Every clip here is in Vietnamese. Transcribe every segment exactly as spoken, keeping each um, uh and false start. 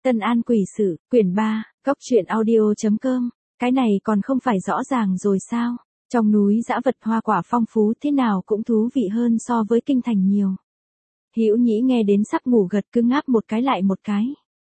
Tân An quỷ sự, quyển ba, góc truyện audio.com, cái này còn không phải rõ ràng rồi sao? Trong núi dã vật hoa quả phong phú thế nào cũng thú vị hơn so với kinh thành nhiều. Hữu Nhĩ nghe đến sắp ngủ gật cứ ngáp một cái lại một cái.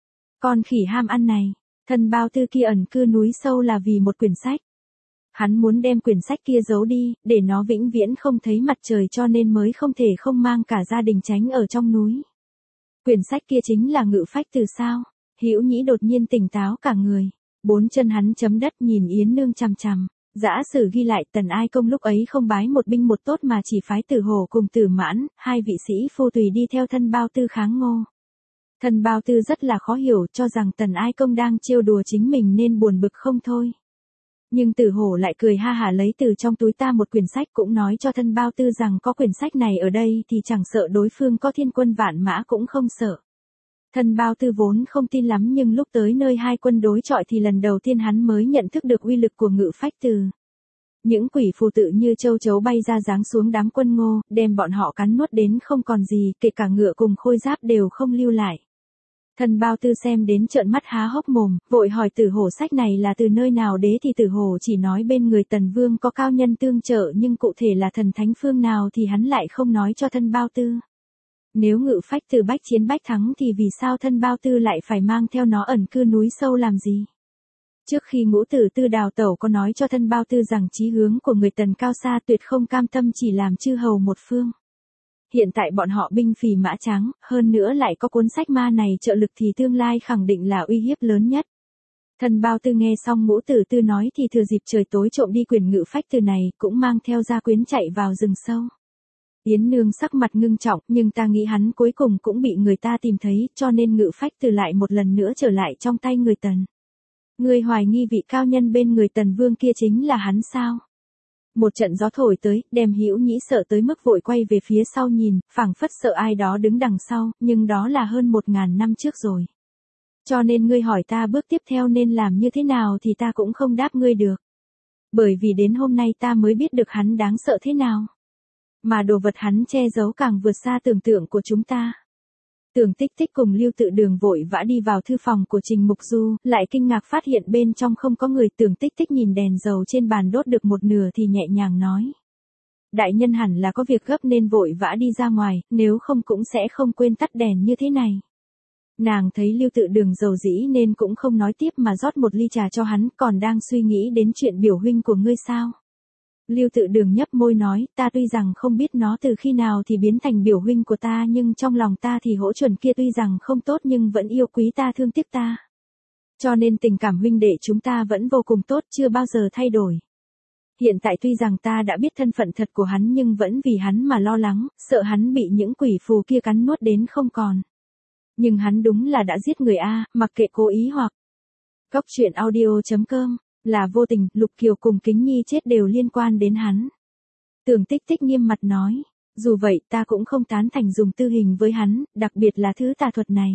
Con khỉ ham ăn này, thân Bao Tư kia ẩn cư núi sâu là vì một quyển sách. Hắn muốn đem quyển sách kia giấu đi, để nó vĩnh viễn không thấy mặt trời cho nên mới không thể không mang cả gia đình tránh ở trong núi. Quyển sách kia chính là Ngự Phách Từ sao? Hữu Nhĩ đột nhiên tỉnh táo cả người. Bốn chân hắn chấm đất nhìn Yến Nương chằm chằm. Dã sử ghi lại Tần Ai Công lúc ấy không bái một binh một tốt mà chỉ phái Tử Hổ cùng Tử Mãn, hai vị sĩ phu tùy đi theo thân Bao Tư kháng Ngô. Thân Bao Tư rất là khó hiểu, cho rằng Tần Ai Công đang trêu đùa chính mình nên buồn bực không thôi. Nhưng Tử Hổ lại cười ha hả lấy từ trong túi ta một quyển sách cũng nói cho thân Bao Tư rằng có quyển sách này ở đây thì chẳng sợ đối phương có thiên quân vạn mã cũng không sợ. Thân Bao Tư vốn không tin lắm nhưng lúc tới nơi hai quân đối chọi thì lần đầu tiên hắn mới nhận thức được uy lực của Ngự Phách Từ. Những quỷ phù tự như châu chấu bay ra giáng xuống đám quân Ngô, đem bọn họ cắn nuốt đến không còn gì, kể cả ngựa cùng khôi giáp đều không lưu lại. Thân Bao Tư xem đến trợn mắt há hốc mồm, vội hỏi Tử Hổ sách này là từ nơi nào đế thì Tử Hổ chỉ nói bên người Tần Vương có cao nhân tương trợ nhưng cụ thể là thần thánh phương nào thì hắn lại không nói cho thân Bao Tư. Nếu Ngự Phách Từ bách chiến bách thắng thì vì sao thân Bao Tư lại phải mang theo nó ẩn cư núi sâu làm gì? Trước khi Ngũ Tử Tư đào tẩu có nói cho thân Bao Tư rằng chí hướng của người Tần cao xa tuyệt không cam tâm chỉ làm chư hầu một phương. Hiện tại bọn họ binh phì mã trắng, hơn nữa lại có cuốn sách ma này trợ lực thì tương lai khẳng định là uy hiếp lớn nhất. Thân Bao Tư nghe xong Ngũ Tử Tư nói thì thừa dịp trời tối trộm đi quyển Ngự Phách Từ này, cũng mang theo gia quyến chạy vào rừng sâu. Yến Nương sắc mặt ngưng trọng, nhưng ta nghĩ hắn cuối cùng cũng bị người ta tìm thấy, cho nên Ngự Phách Từ lại một lần nữa trở lại trong tay người Tần. Ngươi hoài nghi vị cao nhân bên người Tần Vương kia chính là hắn sao? Một trận gió thổi tới, đem Hữu Nhĩ sợ tới mức vội quay về phía sau nhìn, phảng phất sợ ai đó đứng đằng sau, nhưng đó là hơn một ngàn năm trước rồi. Cho nên ngươi hỏi ta bước tiếp theo nên làm như thế nào thì ta cũng không đáp ngươi được. Bởi vì đến hôm nay ta mới biết được hắn đáng sợ thế nào. Mà đồ vật hắn che giấu càng vượt xa tưởng tượng của chúng ta. Tưởng Tích Tích cùng Lưu Tự Đường vội vã đi vào thư phòng của Trình Mục Du, lại kinh ngạc phát hiện bên trong không có người. Tưởng Tích Tích nhìn đèn dầu trên bàn đốt được một nửa thì nhẹ nhàng nói. Đại nhân hẳn là có việc gấp nên vội vã đi ra ngoài, nếu không cũng sẽ không quên tắt đèn như thế này. Nàng thấy Lưu Tự Đường dầu dĩ nên cũng không nói tiếp mà rót một ly trà cho hắn, còn đang suy nghĩ đến chuyện biểu huynh của ngươi sao. Lưu Tự Đường nhấp môi nói, ta tuy rằng không biết nó từ khi nào thì biến thành biểu huynh của ta nhưng trong lòng ta thì Hỗ Chuẩn kia tuy rằng không tốt nhưng vẫn yêu quý ta thương tiếc ta. Cho nên tình cảm huynh đệ chúng ta vẫn vô cùng tốt chưa bao giờ thay đổi. Hiện tại tuy rằng ta đã biết thân phận thật của hắn nhưng vẫn vì hắn mà lo lắng, sợ hắn bị những quỷ phù kia cắn nuốt đến không còn. Nhưng hắn đúng là đã giết người a, mặc kệ cố ý hoặc. Góc truyện audio.com Là vô tình, Lục Kiều cùng Kính Nhi chết đều liên quan đến hắn. Tưởng Tích Tích nghiêm mặt nói, dù vậy ta cũng không tán thành dùng tư hình với hắn, đặc biệt là thứ tà thuật này.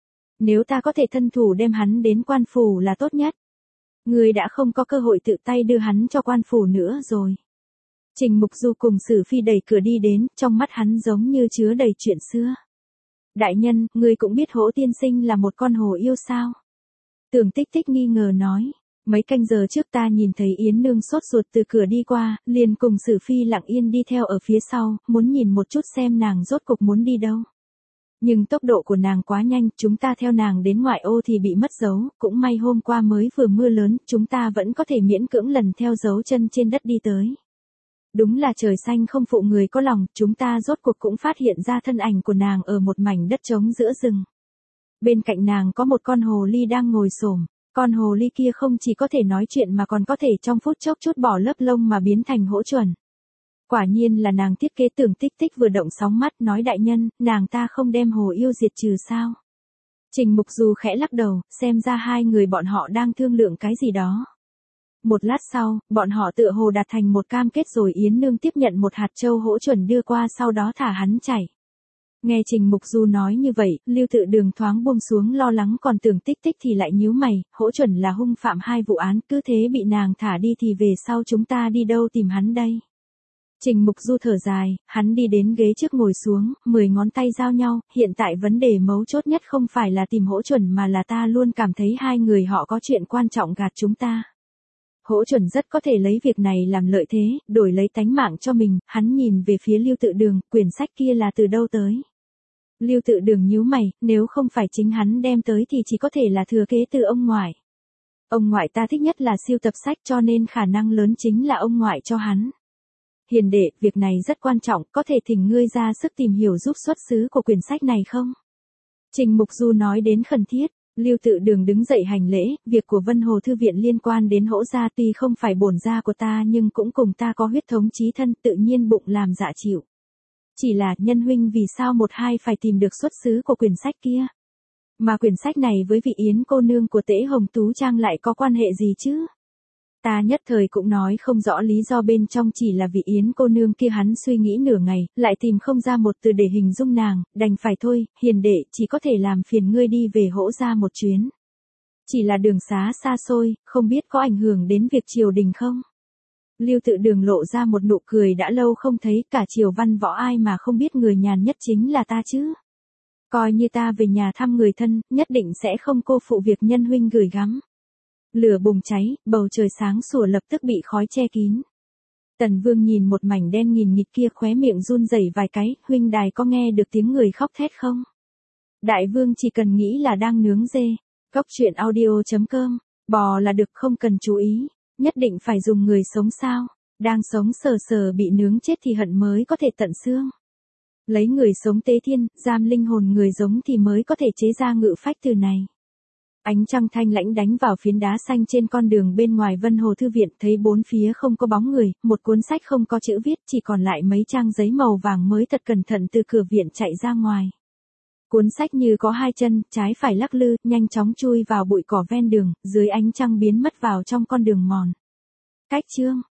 Nếu ta có thể thân thủ đem hắn đến quan phủ là tốt nhất. Người đã không có cơ hội tự tay đưa hắn cho quan phủ nữa rồi. Trình Mục Du cùng Sử Phi đẩy cửa đi đến, trong mắt hắn giống như chứa đầy chuyện xưa. Đại nhân, người cũng biết Hỗ tiên sinh là một con hồ yêu sao? Tưởng Tích Tích nghi ngờ nói. Mấy canh giờ trước ta nhìn thấy Yến Nương sốt ruột từ cửa đi qua, liền cùng Sử Phi lặng yên đi theo ở phía sau, muốn nhìn một chút xem nàng rốt cục muốn đi đâu. Nhưng tốc độ của nàng quá nhanh, chúng ta theo nàng đến ngoại ô thì bị mất dấu, cũng may hôm qua mới vừa mưa lớn, chúng ta vẫn có thể miễn cưỡng lần theo dấu chân trên đất đi tới. Đúng là trời xanh không phụ người có lòng, chúng ta rốt cuộc cũng phát hiện ra thân ảnh của nàng ở một mảnh đất trống giữa rừng. Bên cạnh nàng có một con hồ ly đang ngồi xổm. Con hồ ly kia không chỉ có thể nói chuyện mà còn có thể trong phút chốc chút bỏ lớp lông mà biến thành Hỗ Chuẩn. Quả nhiên là nàng thiết kế. Tưởng Tích Tích vừa động sóng mắt nói đại nhân, nàng ta không đem hồ yêu diệt trừ sao. Trình Mục Du khẽ lắc đầu, xem ra hai người bọn họ đang thương lượng cái gì đó. Một lát sau, bọn họ tựa hồ đạt thành một cam kết rồi. Yến Nương tiếp nhận một hạt châu Hỗ Chuẩn đưa qua sau đó thả hắn chảy. Nghe Trình Mục Du nói như vậy, Lưu Tự Đường thoáng buông xuống lo lắng còn Tưởng Tích Tích thì lại nhíu mày, Hỗ Chuẩn là hung phạm hai vụ án, cứ thế bị nàng thả đi thì về sau chúng ta đi đâu tìm hắn đây? Trình Mục Du thở dài, hắn đi đến ghế trước ngồi xuống, mười ngón tay giao nhau, hiện tại vấn đề mấu chốt nhất không phải là tìm Hỗ Chuẩn mà là ta luôn cảm thấy hai người họ có chuyện quan trọng gạt chúng ta. Hỗ Chuẩn rất có thể lấy việc này làm lợi thế, đổi lấy tánh mạng cho mình, hắn nhìn về phía Lưu Tự Đường, quyển sách kia là từ đâu tới. Lưu Tự Đường nhíu mày, nếu không phải chính hắn đem tới thì chỉ có thể là thừa kế từ ông ngoại. Ông ngoại ta thích nhất là sưu tập sách cho nên khả năng lớn chính là ông ngoại cho hắn. Hiền đệ, việc này rất quan trọng, có thể thỉnh ngươi ra sức tìm hiểu giúp xuất xứ của quyển sách này không? Trình Mục Du nói đến khẩn thiết, Lưu Tự Đường đứng dậy hành lễ, việc của Vân Hồ Thư viện liên quan đến Hỗ gia tuy không phải bổn gia của ta nhưng cũng cùng ta có huyết thống chí thân, tự nhiên bụng làm dạ chịu. Chỉ là nhân huynh vì sao một hai phải tìm được xuất xứ của quyển sách kia? Mà quyển sách này với vị Yến cô nương của Tễ Hồng Tú Trang lại có quan hệ gì chứ? Ta nhất thời cũng nói không rõ lý do bên trong, chỉ là vị Yến cô nương kia hắn suy nghĩ nửa ngày, lại tìm không ra một từ để hình dung nàng, đành phải thôi, hiền đệ, chỉ có thể làm phiền ngươi đi về Hỗ gia một chuyến. Chỉ là đường xá xa xôi, không biết có ảnh hưởng đến việc triều đình không? Lưu Tự Đường lộ ra một nụ cười, đã lâu không thấy, cả triều văn võ ai mà không biết người nhàn nhất chính là ta chứ. Coi như ta về nhà thăm người thân, nhất định sẽ không cô phụ việc nhân huynh gửi gắm. Lửa bùng cháy, bầu trời sáng sủa lập tức bị khói che kín. Tần Vương nhìn một mảnh đen nghìn nghịt kia khóe miệng run rẩy vài cái, huynh đài có nghe được tiếng người khóc thét không? Đại Vương chỉ cần nghĩ là đang nướng dê. Góc truyện audio chấm com, bò là được không cần chú ý, nhất định phải dùng người sống sao? Đang sống sờ sờ bị nướng chết thì hận mới có thể tận xương. Lấy người sống tế thiên, giam linh hồn người giống thì mới có thể chế ra ngự phách từ này. Ánh trăng thanh lãnh đánh vào phiến đá xanh trên con đường bên ngoài Vân Hồ Thư viện, thấy bốn phía không có bóng người, một cuốn sách không có chữ viết, chỉ còn lại mấy trang giấy màu vàng mới thật cẩn thận từ cửa viện chạy ra ngoài. Cuốn sách như có hai chân, trái phải lắc lư, nhanh chóng chui vào bụi cỏ ven đường, dưới ánh trăng biến mất vào trong con đường mòn. Cách chương